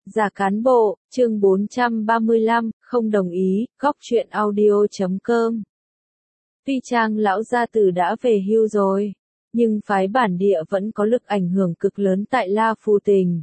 Giả cán bộ, chương 435, không đồng ý, góc truyện audio.com. Tuy Trang lão gia tử đã về hưu rồi, nhưng phái bản địa vẫn có lực ảnh hưởng cực lớn tại La Phù Tỉnh.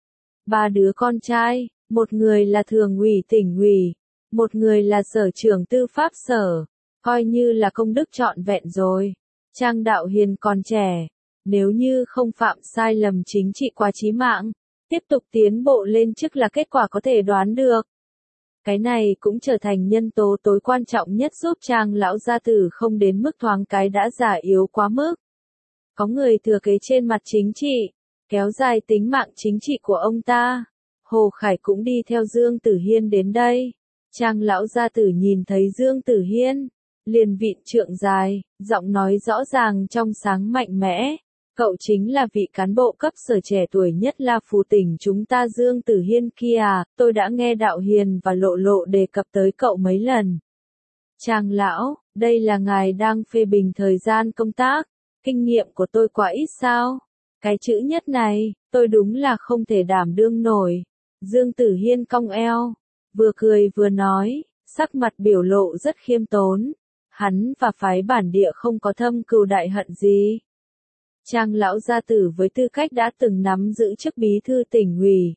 3 đứa con trai, một người là thường ủy tỉnh ủy, một người là sở trưởng tư pháp sở, coi như là công đức trọn vẹn rồi. Trang Đạo Hiền còn trẻ, nếu như không phạm sai lầm chính trị quá chí mạng, tiếp tục tiến bộ lên chức là kết quả có thể đoán được. Cái này cũng trở thành nhân tố tối quan trọng nhất giúp Trang lão gia tử không đến mức thoáng cái đã già yếu quá mức. Có người thừa kế trên mặt chính trị, kéo dài tính mạng chính trị của ông ta. Hồ Khải cũng đi theo Dương Tử Hiên đến đây. Trang lão gia tử nhìn thấy Dương Tử Hiên, liền vịn trượng dài, giọng nói rõ ràng trong sáng mạnh mẽ. Cậu chính là vị cán bộ cấp sở trẻ tuổi nhất La Phù Tỉnh chúng ta Dương Tử Hiên kia à, tôi đã nghe Đạo Hiền và Lộ Lộ đề cập tới cậu mấy lần. Trang lão, đây là ngài đang phê bình thời gian công tác, kinh nghiệm của tôi quá ít sao? Cái chữ nhất này, tôi đúng là không thể đảm đương nổi. Dương Tử Hiên cong eo, vừa cười vừa nói, sắc mặt biểu lộ rất khiêm tốn. Hắn và phái bản địa không có thâm cừu đại hận gì. Trang lão gia tử với tư cách đã từng nắm giữ chức bí thư tỉnh ủy,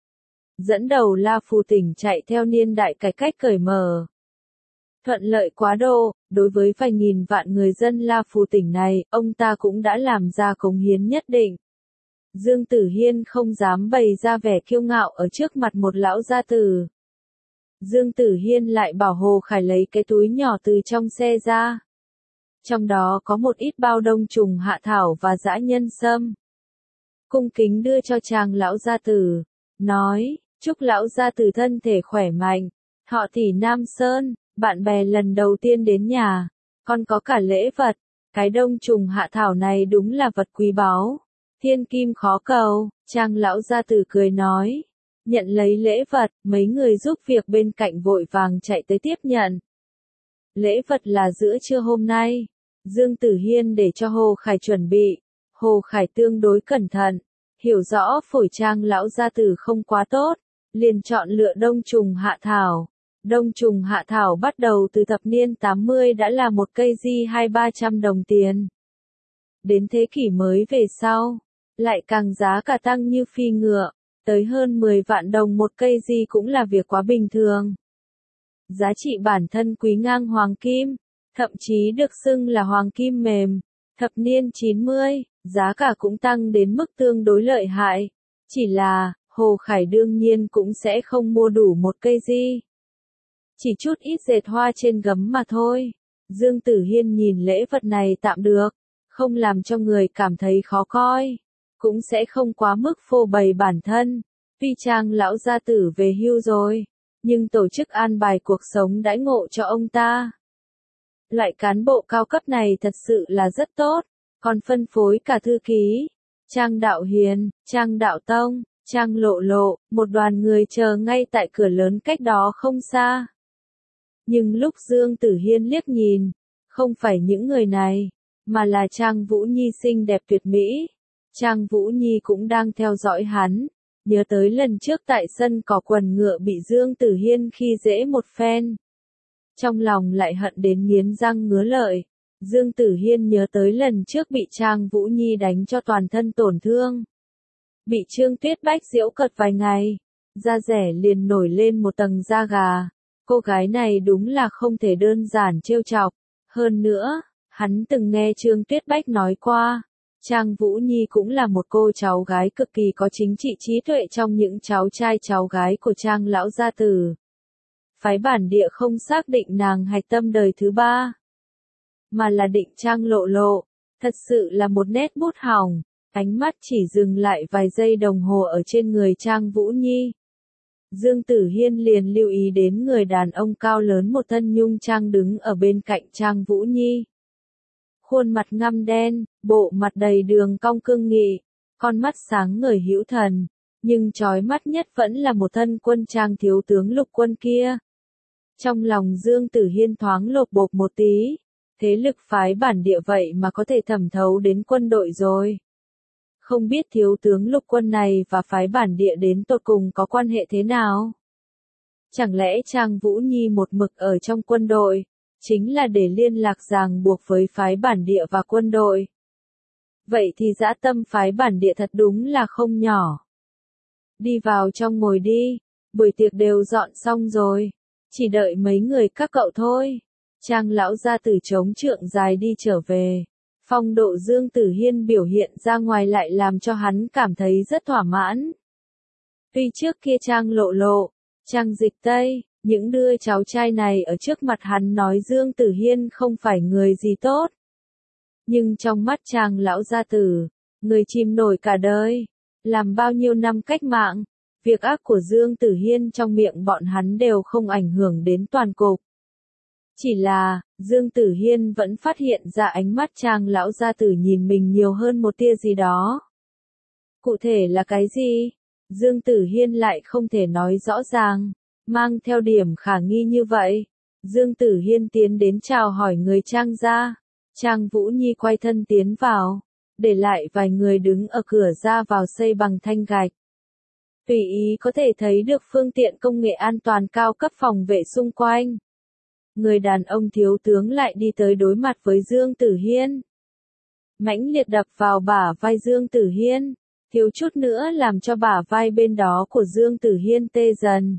dẫn đầu La Phù Tỉnh chạy theo niên đại cải cách cởi mở, thuận lợi quá độ, đối với vài nghìn vạn người dân La Phù Tỉnh này, ông ta cũng đã làm ra cống hiến nhất định. Dương Tử Hiên không dám bày ra vẻ kiêu ngạo ở trước mặt một lão gia tử. Dương Tử Hiên lại bảo Hồ Khải lấy cái túi nhỏ từ trong xe ra. Trong đó có một ít bao đông trùng hạ thảo và dã nhân sâm. Cung kính đưa cho Trang lão gia tử, nói, chúc lão gia tử thân thể khỏe mạnh, thọ tỷ Nam Sơn, bạn bè lần đầu tiên đến nhà, còn có cả lễ vật, cái đông trùng hạ thảo này đúng là vật quý báu, thiên kim khó cầu. Trang lão gia tử cười nói, nhận lấy lễ vật, mấy người giúp việc bên cạnh vội vàng chạy tới tiếp nhận. Lễ vật là giữa trưa hôm nay. Dương Tử Hiên để cho Hồ Khải chuẩn bị. Hồ Khải tương đối cẩn thận, hiểu rõ phổi Trang lão gia tử không quá tốt, liền chọn lựa đông trùng hạ thảo. Đông trùng hạ thảo bắt đầu từ thập niên 80 đã là một cây di 200-300 đồng tiền. Đến thế kỷ mới về sau, lại càng giá cả tăng như phi ngựa, tới hơn 10 vạn đồng một cây di cũng là việc quá bình thường. Giá trị bản thân quý ngang hoàng kim, thậm chí được xưng là hoàng kim mềm. Thập niên 90, giá cả cũng tăng đến mức tương đối lợi hại. Chỉ là, Hồ Khải đương nhiên cũng sẽ không mua đủ một cây di. Chỉ chút ít dệt hoa trên gấm mà thôi. Dương Tử Hiên nhìn lễ vật này tạm được, không làm cho người cảm thấy khó coi, cũng sẽ không quá mức phô bày bản thân. Tuy Trang lão gia tử về hưu rồi, nhưng tổ chức an bài cuộc sống đãi ngộ cho ông ta. Loại cán bộ cao cấp này thật sự là rất tốt, còn phân phối cả thư ký, Trang Đạo Hiền, Trang Đạo Tông, Trang Lộ Lộ, một đoàn người chờ ngay tại cửa lớn cách đó không xa. Nhưng lúc Dương Tử Hiên liếc nhìn, không phải những người này, mà là Trang Vũ Nhi xinh đẹp tuyệt mỹ. Trang Vũ Nhi cũng đang theo dõi hắn, nhớ tới lần trước tại sân cỏ quần ngựa bị Dương Tử Hiên khi dễ một phen. Trong lòng lại hận đến nghiến răng ngứa lợi. Dương Tử Hiên nhớ tới lần trước bị Trang Vũ Nhi đánh cho toàn thân tổn thương. Bị Trương Tuyết Bách giễu cợt vài ngày, da rẻ liền nổi lên một tầng da gà. Cô gái này đúng là không thể đơn giản trêu chọc. Hơn nữa, hắn từng nghe Trương Tuyết Bách nói qua, Trang Vũ Nhi cũng là một cô cháu gái cực kỳ có chính trị trí tuệ trong những cháu trai cháu gái của Trang lão gia tử. Phái bản địa không xác định nàng hạch tâm đời thứ 3, mà là định Trang Lộ Lộ. Thật sự là một nét bút hỏng, ánh mắt chỉ dừng lại vài giây đồng hồ ở trên người Trang Vũ Nhi. Dương Tử Hiên liền lưu ý đến người đàn ông cao lớn một thân nhung trang đứng ở bên cạnh Trang Vũ Nhi. Khuôn mặt ngăm đen, bộ mặt đầy đường cong cương nghị, con mắt sáng ngời hữu thần, nhưng chói mắt nhất vẫn là một thân quân trang thiếu tướng lục quân kia. Trong lòng Dương Tử Hiên thoáng lột bột một tí, thế lực phái bản địa vậy mà có thể thẩm thấu đến quân đội rồi. Không biết thiếu tướng lục quân này và phái bản địa đến tột cùng có quan hệ thế nào? Chẳng lẽ Trang Vũ Nhi một mực ở trong quân đội, chính là để liên lạc ràng buộc với phái bản địa và quân đội? Vậy thì dã tâm phái bản địa thật đúng là không nhỏ. Đi vào trong ngồi đi, buổi tiệc đều dọn xong rồi, chỉ đợi mấy người các cậu thôi. Trang lão gia tử chống trượng dài đi trở về. Phong độ Dương Tử Hiên biểu hiện ra ngoài lại làm cho hắn cảm thấy rất thỏa mãn. Tuy trước kia Trang Lộ Lộ, Trang Dịch Tây, những đứa cháu trai này ở trước mặt hắn nói Dương Tử Hiên không phải người gì tốt. Nhưng trong mắt Trang lão gia tử, người chìm nổi cả đời, làm bao nhiêu năm cách mạng, việc ác của Dương Tử Hiên trong miệng bọn hắn đều không ảnh hưởng đến toàn cục. Chỉ là, Dương Tử Hiên vẫn phát hiện ra ánh mắt Trang lão gia tử nhìn mình nhiều hơn một tia gì đó. Cụ thể là cái gì? Dương Tử Hiên lại không thể nói rõ ràng, mang theo điểm khả nghi như vậy. Dương Tử Hiên tiến đến chào hỏi người Trang gia. Trang Vũ Nhi quay thân tiến vào, để lại vài người đứng ở cửa ra vào xây bằng thanh gạch. Tùy ý có thể thấy được phương tiện công nghệ an toàn cao cấp phòng vệ xung quanh. Người đàn ông thiếu tướng lại đi tới đối mặt với Dương Tử Hiên. Mãnh liệt đập vào bả vai Dương Tử Hiên, thiếu chút nữa làm cho bả vai bên đó của Dương Tử Hiên tê dần.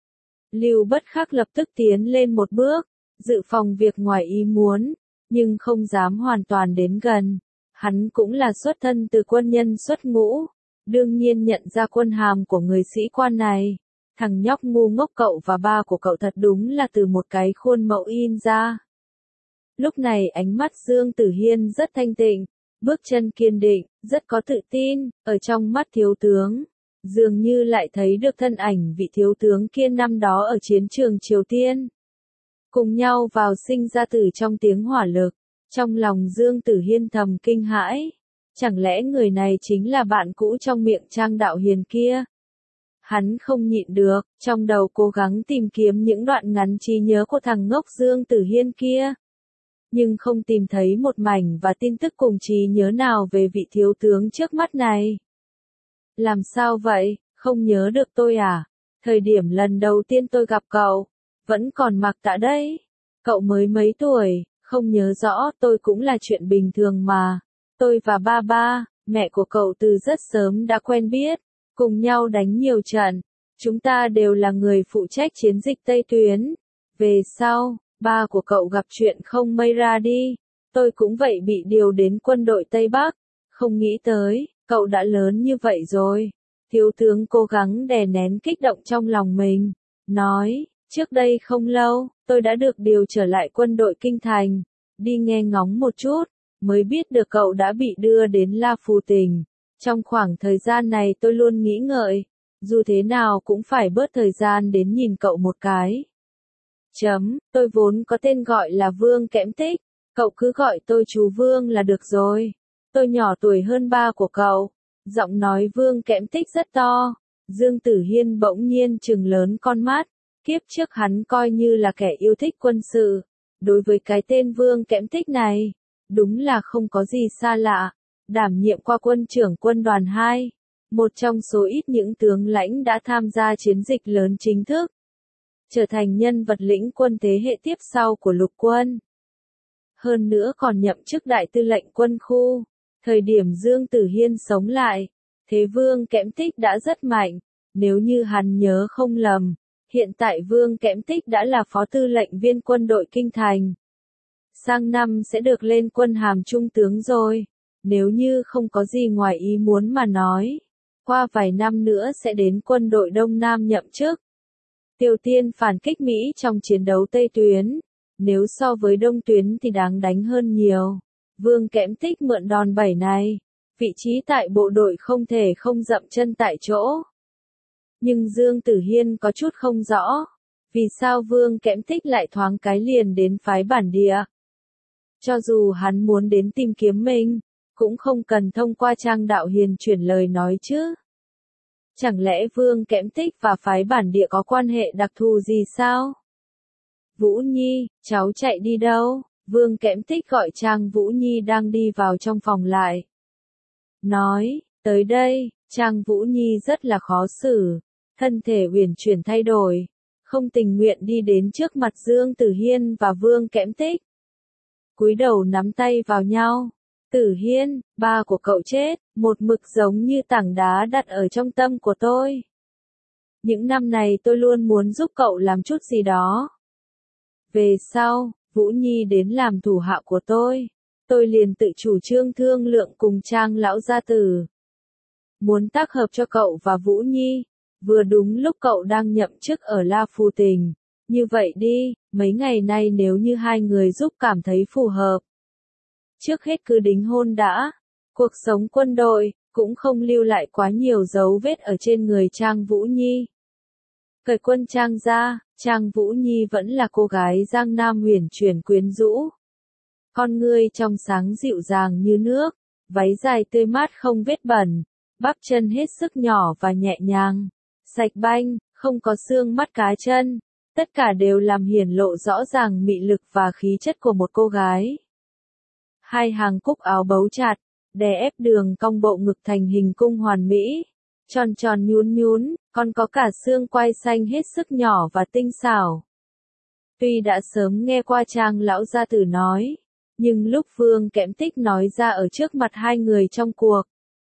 Lưu Bất Khắc lập tức tiến lên một bước, dự phòng việc ngoài ý muốn, nhưng không dám hoàn toàn đến gần. Hắn cũng là xuất thân từ quân nhân xuất ngũ, đương nhiên nhận ra quân hàm của người sĩ quan này. Thằng nhóc ngu ngốc cậu và ba của cậu thật đúng là từ một cái khuôn mẫu in ra. Lúc này ánh mắt Dương Tử Hiên rất thanh tịnh, bước chân kiên định, rất có tự tin, ở trong mắt thiếu tướng. Dường như lại thấy được thân ảnh vị thiếu tướng kia năm đó ở chiến trường Triều Tiên. Cùng nhau vào sinh ra tử trong tiếng hỏa lực, trong lòng Dương Tử Hiên thầm kinh hãi. Chẳng lẽ người này chính là bạn cũ trong miệng Trang Đạo Hiền kia? Hắn không nhịn được, trong đầu cố gắng tìm kiếm những đoạn ngắn trí nhớ của thằng ngốc Dương Tử Hiên kia. Nhưng không tìm thấy một mảnh và tin tức cùng trí nhớ nào về vị thiếu tướng trước mắt này. Làm sao vậy, không nhớ được tôi à? Thời điểm lần đầu tiên tôi gặp cậu, vẫn còn mặc tạ đấy. Cậu mới mấy tuổi, không nhớ rõ, tôi cũng là chuyện bình thường mà. Tôi và ba, mẹ của cậu từ rất sớm đã quen biết, cùng nhau đánh nhiều trận. Chúng ta đều là người phụ trách chiến dịch Tây Tuyến. Về sau, ba của cậu gặp chuyện không may ra đi. Tôi cũng vậy bị điều đến quân đội Tây Bắc. Không nghĩ tới, cậu đã lớn như vậy rồi. Thiếu tướng cố gắng đè nén kích động trong lòng mình. Nói, trước đây không lâu, tôi đã được điều trở lại quân đội Kinh Thành. Đi nghe ngóng một chút, mới biết được cậu đã bị đưa đến La Phù Tỉnh. Trong khoảng thời gian này tôi luôn nghĩ ngợi, dù thế nào cũng phải bớt thời gian đến nhìn cậu một cái. Tôi vốn có tên gọi là Vương Kẽm Tích, cậu cứ gọi tôi chú Vương là được rồi. Tôi nhỏ tuổi hơn ba của cậu. Giọng nói Vương Kẽm Tích rất to. Dương Tử Hiên bỗng nhiên trừng lớn con mắt. Kiếp trước hắn coi như là kẻ yêu thích quân sự. Đối với cái tên Vương Kẽm Tích này, đúng là không có gì xa lạ. Đảm nhiệm qua quân trưởng quân đoàn 2, một trong số ít những tướng lãnh đã tham gia chiến dịch lớn chính thức, trở thành nhân vật lĩnh quân thế hệ tiếp sau của lục quân. Hơn nữa còn nhậm chức đại tư lệnh quân khu. Thời điểm Dương Tử Hiên sống lại, thế Vương Kẽm Tích đã rất mạnh. Nếu như hắn nhớ không lầm, hiện tại Vương Kẽm Tích đã là phó tư lệnh viên quân đội Kinh Thành. Sang năm sẽ được lên quân hàm trung tướng rồi. Nếu như không có gì ngoài ý muốn mà nói, qua vài năm nữa sẽ đến quân đội Đông Nam nhậm chức. Triều Tiên phản kích Mỹ trong chiến đấu Tây Tuyến, nếu so với Đông Tuyến thì đáng đánh hơn nhiều. Vương Kẽm Tích mượn đòn bẩy này, vị trí tại bộ đội không thể không dậm chân tại chỗ. Nhưng Dương Tử Hiên có chút không rõ, vì sao Vương Kẽm Tích lại thoáng cái liền đến phái bản địa. Cho dù hắn muốn đến tìm kiếm mình, cũng không cần thông qua Trang Đạo Hiền chuyển lời nói chứ. Chẳng lẽ Vương Kẽm Tích và phái bản địa có quan hệ đặc thù gì sao? Vũ Nhi, cháu chạy đi đâu? Vương Kẽm Tích gọi Trang Vũ Nhi đang đi vào trong phòng lại. Nói, Tới đây, Trang Vũ Nhi rất là khó xử, thân thể uyển chuyển thay đổi, không tình nguyện đi đến trước mặt Dương Tử Hiên và Vương Kẽm Tích. Cúi đầu nắm tay vào nhau. Tử Hiên, ba của cậu chết, một mực giống như tảng đá đặt ở trong tâm của tôi. Những năm này tôi luôn muốn giúp cậu làm chút gì đó. Về sau, Vũ Nhi đến làm thủ hạ của tôi liền tự chủ trương thương lượng cùng Trang lão gia tử. Muốn tác hợp cho cậu và Vũ Nhi, vừa đúng lúc cậu đang nhậm chức ở La Phù Tình. Như vậy đi, mấy ngày nay nếu như hai người giúp cảm thấy phù hợp. Trước hết cứ đính hôn đã, cuộc sống quân đội, cũng không lưu lại quá nhiều dấu vết ở trên người Trang Vũ Nhi. Cởi quân trang ra, Trang Vũ Nhi vẫn là cô gái Giang Nam huyền chuyển quyến rũ. Con ngươi trong sáng dịu dàng như nước, váy dài tươi mát không vết bẩn, bắp chân hết sức nhỏ và nhẹ nhàng, sạch banh, không có xương mắt cá chân, tất cả đều làm hiển lộ rõ ràng mị lực và khí chất của một cô gái. Hai hàng cúc áo bấu chặt, đè ép đường cong bộ ngực thành hình cung hoàn mỹ, tròn tròn nhún nhún, còn có cả xương quai xanh hết sức nhỏ và tinh xảo. Tuy đã sớm nghe qua Trang lão gia tử nói, nhưng lúc Vương Kẽm Tích nói ra ở trước mặt hai người trong cuộc,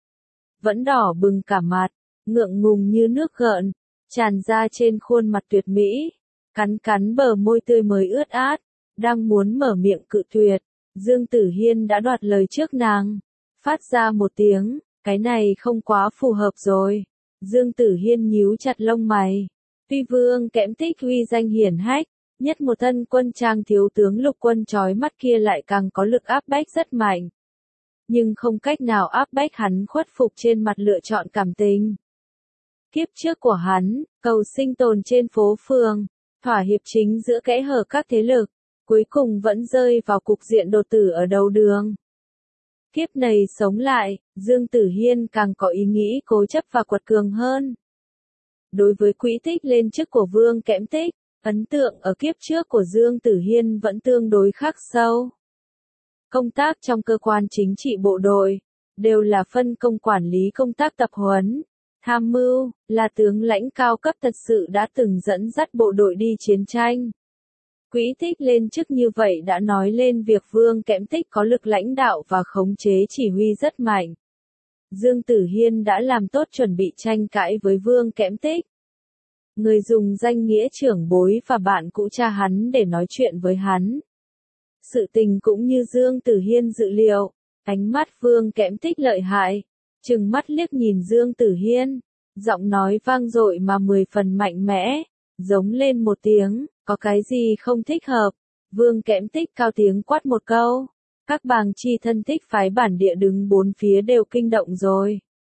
vẫn đỏ bừng cả mặt, ngượng ngùng như nước gợn, tràn ra trên khuôn mặt tuyệt mỹ, cắn cắn bờ môi tươi mới ướt át, đang muốn mở miệng cự tuyệt, Dương Tử Hiên đã đoạt lời trước nàng, phát ra một tiếng, cái này không quá phù hợp rồi. Dương Tử Hiên nhíu chặt lông mày, tuy Vương Kẽm Tích uy danh hiển hách, nhất một thân quân trang thiếu tướng lục quân chói mắt kia lại càng có lực áp bách rất mạnh. Nhưng không cách nào áp bách hắn khuất phục trên mặt lựa chọn cảm tình. Kiếp trước của hắn, cầu sinh tồn trên phố phường, thỏa hiệp chính giữa kẽ hở các thế lực, cuối cùng vẫn rơi vào cục diện đột tử ở đầu đường. Kiếp này sống lại, Dương Tử Hiên càng có ý nghĩ cố chấp và quật cường hơn. Đối với quỹ tích lên chức của Vương Kẽm Tích, ấn tượng ở kiếp trước của Dương Tử Hiên vẫn tương đối khắc sâu. Công tác trong cơ quan chính trị bộ đội, đều là phân công quản lý công tác tập huấn, tham mưu, là tướng lãnh cao cấp thật sự đã từng dẫn dắt bộ đội đi chiến tranh. Quỹ tích lên chức như vậy đã nói lên việc Vương Kẽm Tích có lực lãnh đạo và khống chế chỉ huy rất mạnh. Dương Tử Hiên đã làm tốt chuẩn bị tranh cãi với Vương Kẽm Tích. Người dùng danh nghĩa trưởng bối và bạn cũ cha hắn để nói chuyện với hắn. Sự tình cũng như Dương Tử Hiên dự liệu, ánh mắt Vương Kẽm Tích lợi hại, trừng mắt liếc nhìn Dương Tử Hiên, giọng nói vang dội mà 10 phần mạnh mẽ, giống lên một tiếng, có cái gì không thích hợp, Vương Kẽm Tích cao tiếng quát một câu, các bàng chi thân thích phái bản địa đứng bốn phía đều kinh động rồi.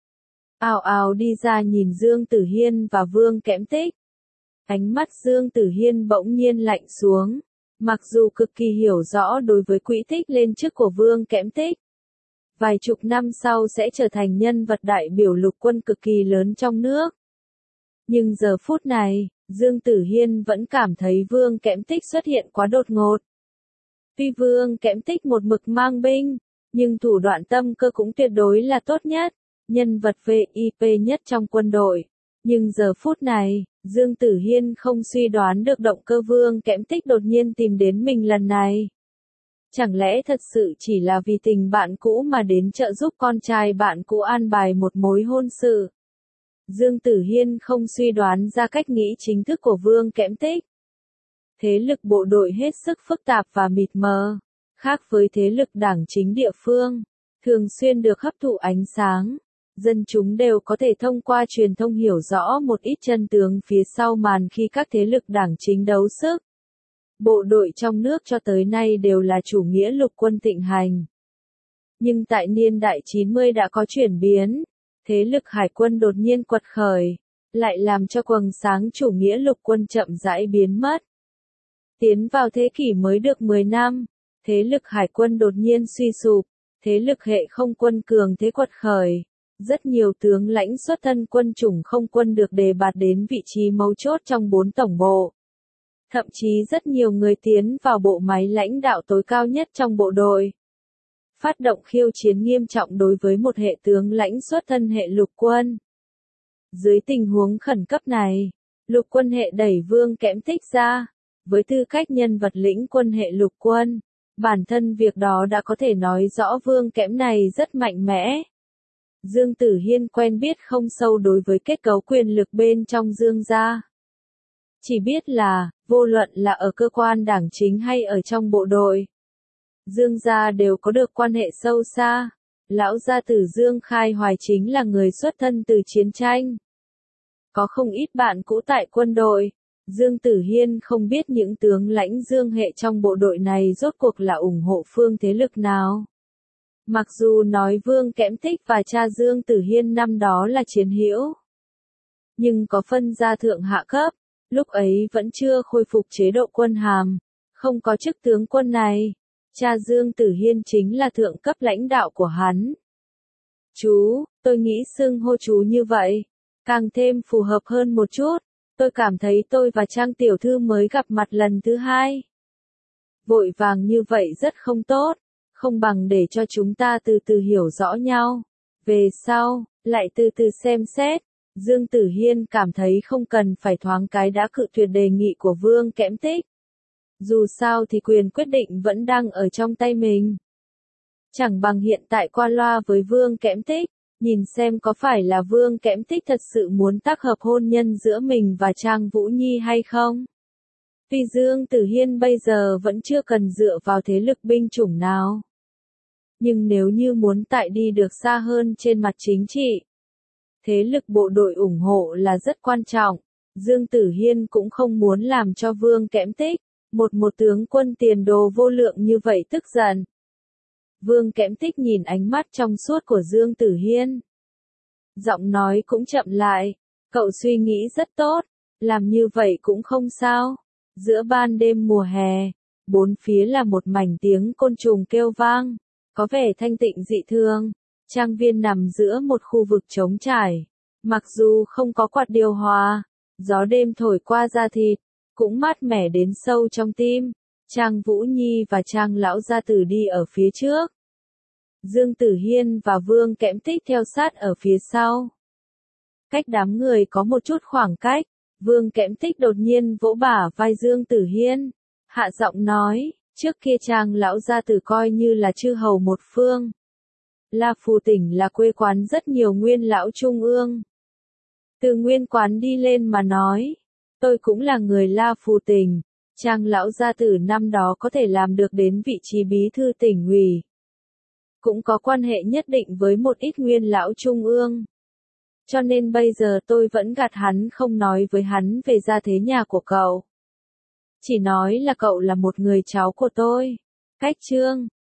Ào ào đi ra nhìn Dương Tử Hiên và Vương Kẽm Tích. Ánh mắt Dương Tử Hiên bỗng nhiên lạnh xuống, mặc dù cực kỳ hiểu rõ đối với quỹ tích lên chức của Vương Kẽm Tích. Vài chục năm sau sẽ trở thành nhân vật đại biểu lục quân cực kỳ lớn trong nước. Nhưng giờ phút này, Dương Tử Hiên vẫn cảm thấy Vương Kẽm Tích xuất hiện quá đột ngột. Tuy Vương Kẽm Tích một mực mang binh, nhưng thủ đoạn tâm cơ cũng tuyệt đối là tốt nhất, nhân vật VIP nhất trong quân đội. Nhưng giờ phút này, Dương Tử Hiên không suy đoán được động cơ Vương Kẽm Tích đột nhiên tìm đến mình lần này. Chẳng lẽ thật sự chỉ là vì tình bạn cũ mà đến trợ giúp con trai bạn cũ an bài một mối hôn sự? Dương Tử Hiên không suy đoán ra cách nghĩ chính thức của Vương Kẽm Tích. Thế lực bộ đội hết sức phức tạp và mịt mờ, khác với thế lực đảng chính địa phương, thường xuyên được hấp thụ ánh sáng. Dân chúng đều có thể thông qua truyền thông hiểu rõ một ít chân tướng phía sau màn khi các thế lực đảng chính đấu sức. Bộ đội trong nước cho tới nay đều là chủ nghĩa lục quân thịnh hành. Nhưng tại niên đại 90 đã có chuyển biến, thế lực hải quân đột nhiên quật khởi, lại làm cho quầng sáng chủ nghĩa lục quân chậm rãi biến mất. Tiến vào thế kỷ mới được 10 năm, thế lực hải quân đột nhiên suy sụp, thế lực hệ không quân cường thế quật khởi. Rất nhiều tướng lãnh xuất thân quân chủng không quân được đề bạt đến vị trí mấu chốt trong 4 tổng bộ. Thậm chí rất nhiều người tiến vào bộ máy lãnh đạo tối cao nhất trong bộ đội. phát động khiêu chiến nghiêm trọng đối với một hệ tướng lãnh xuất thân hệ lục quân. Dưới tình huống khẩn cấp này, lục quân hệ đẩy Vương Kẽm Tích ra, với tư cách nhân vật lĩnh quân hệ lục quân, bản thân việc đó đã có thể nói rõ Vương Kẽm này rất mạnh mẽ. Dương Tử Hiên quen biết không sâu đối với kết cấu quyền lực bên trong Dương gia. Chỉ biết là, vô luận là ở cơ quan đảng chính hay ở trong bộ đội, Dương gia đều có được quan hệ sâu xa. Lão gia tử Dương Khai Hoài chính là người xuất thân từ chiến tranh. Có không ít bạn cũ tại quân đội. Dương Tử Hiên không biết những tướng lãnh Dương hệ trong bộ đội này rốt cuộc là ủng hộ phương thế lực nào. Mặc dù nói Vương Kẽm Tích và cha Dương Tử Hiên năm đó là chiến hữu, nhưng có phân gia thượng hạ cấp, lúc ấy vẫn chưa khôi phục chế độ quân hàm, không có chức tướng quân này. Cha Dương Tử Hiên chính là thượng cấp lãnh đạo của hắn. Chú, tôi nghĩ xưng hô chú như vậy, càng thêm phù hợp hơn một chút. Tôi cảm thấy tôi và Trang tiểu thư mới gặp mặt lần thứ hai. Vội vàng như vậy rất không tốt, không bằng để cho chúng ta từ từ hiểu rõ nhau. Về sau, lại từ từ xem xét. Dương Tử Hiên cảm thấy không cần phải thoáng cái đã cự tuyệt đề nghị của Vương Kẽm Tích. Dù sao thì quyền quyết định vẫn đang ở trong tay mình. Chẳng bằng hiện tại qua loa với Vương Kẽm Tích, nhìn xem có phải là Vương Kẽm Tích thật sự muốn tác hợp hôn nhân giữa mình và Trang Vũ Nhi hay không. Vì Dương Tử Hiên bây giờ vẫn chưa cần dựa vào thế lực binh chủng nào. Nhưng nếu như muốn tại đi được xa hơn trên mặt chính trị, thế lực bộ đội ủng hộ là rất quan trọng. Dương Tử Hiên cũng không muốn làm cho Vương Kẽm Tích, một tướng quân tiền đồ vô lượng như vậy tức giận. Vương Kẽm Tích nhìn ánh mắt trong suốt của Dương Tử Hiên. Giọng nói cũng chậm lại, cậu suy nghĩ rất tốt, làm như vậy cũng không sao. Giữa ban đêm mùa hè, bốn phía là một mảnh tiếng côn trùng kêu vang, có vẻ thanh tịnh dị thường. Trang viên nằm giữa một khu vực trống trải, mặc dù không có quạt điều hòa, gió đêm thổi qua da thịt, cũng mát mẻ đến sâu trong tim. Trang Vũ Nhi và Trang lão gia tử đi ở phía trước. Dương Tử Hiên và Vương Kẽm Tích theo sát ở phía sau. Cách đám người có một chút khoảng cách, Vương Kẽm Tích đột nhiên vỗ bả vai Dương Tử Hiên, hạ giọng nói, trước kia Trang lão gia tử coi như là chư hầu một phương. La Phù tỉnh là quê quán rất nhiều nguyên lão trung ương. Từ nguyên quán đi lên mà nói, tôi cũng là người La Phù tỉnh. Trang lão gia tử năm đó có thể làm được đến vị trí bí thư tỉnh ủy, cũng có quan hệ nhất định với một ít nguyên lão trung ương. Cho nên bây giờ tôi vẫn gạt hắn không nói với hắn về gia thế nhà của cậu. Chỉ nói là cậu là một người cháu của tôi. Cách chương